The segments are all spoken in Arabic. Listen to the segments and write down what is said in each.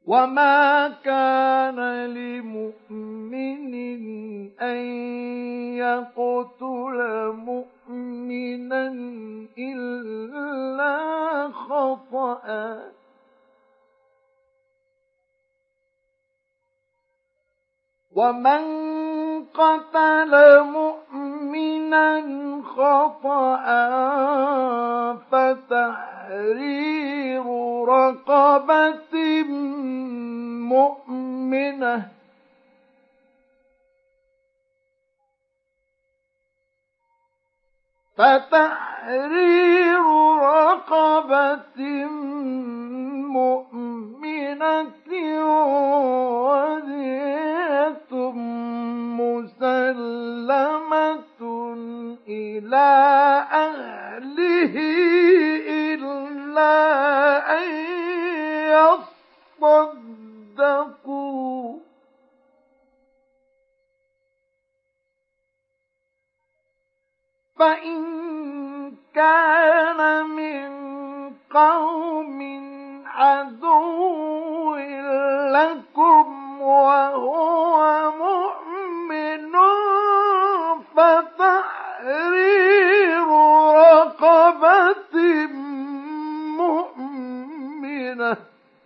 وما كان لمؤمن أن يقتل مؤمنا إلا خطأ ومن قتل مؤمنا خطأ فتحرير رقبة مؤمنة ودية مسلمة إلى أهله إلا أن يصدقوا فإن كان من قوم عدو لكم وهو مؤمن فتحرير رقبة مؤمنة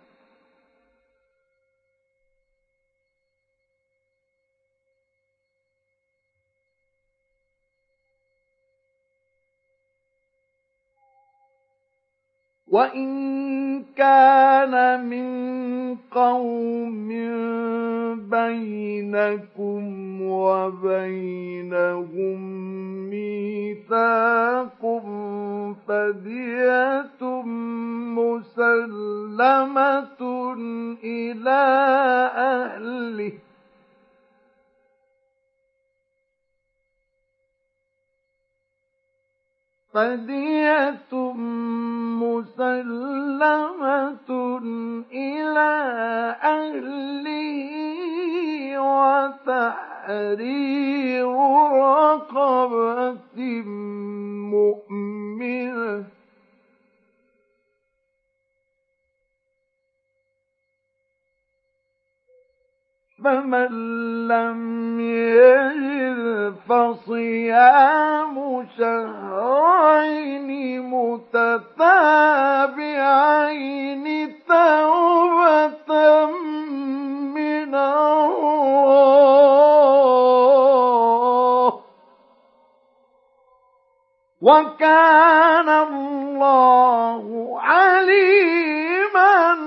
وإن كان من قوم بينكم وبينهم ميثاق فدية مسلمة إلى أهله وتحرير رقبة مؤمنة فمن لم يجد فصيام شهرين متتابعين توبة من الله وكان الله عليما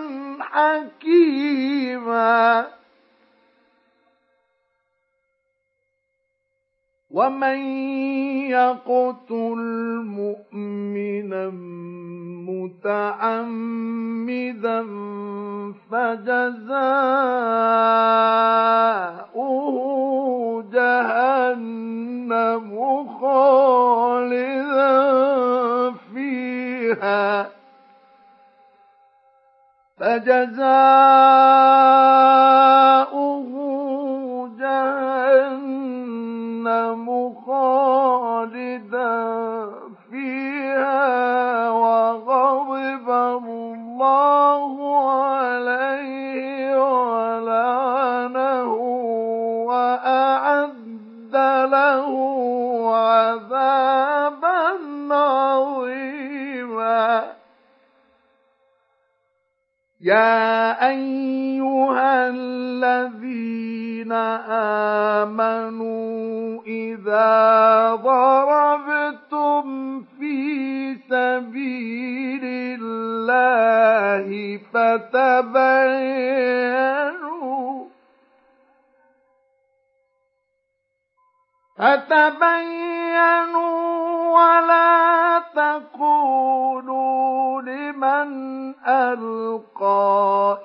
حكيما ومن يقتل مؤمنا متعمدا فجزاؤه جهنم خالدا فيها وغضب الله عليه ولعنه وأعد له عذابا عظيما يا أيها الذين آمنوا إذا ضربتم في سبيل الله فتبينوا ولا تقولوا لمن ألقى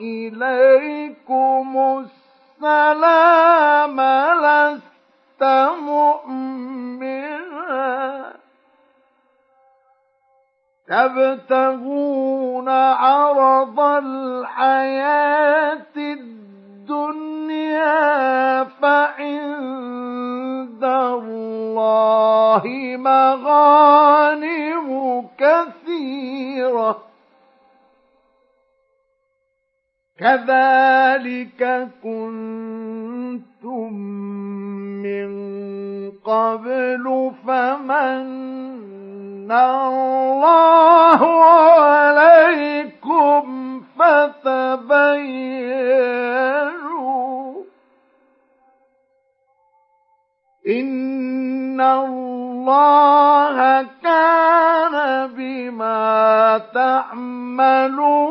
إليكم السلام لست مؤمنا تبتغون عرض الحياة الدنيا فعند الله مغانم كثيرة كذلك كنتم من قبل فمن الله عليكم فتبينوا إن الله كان بما تعملون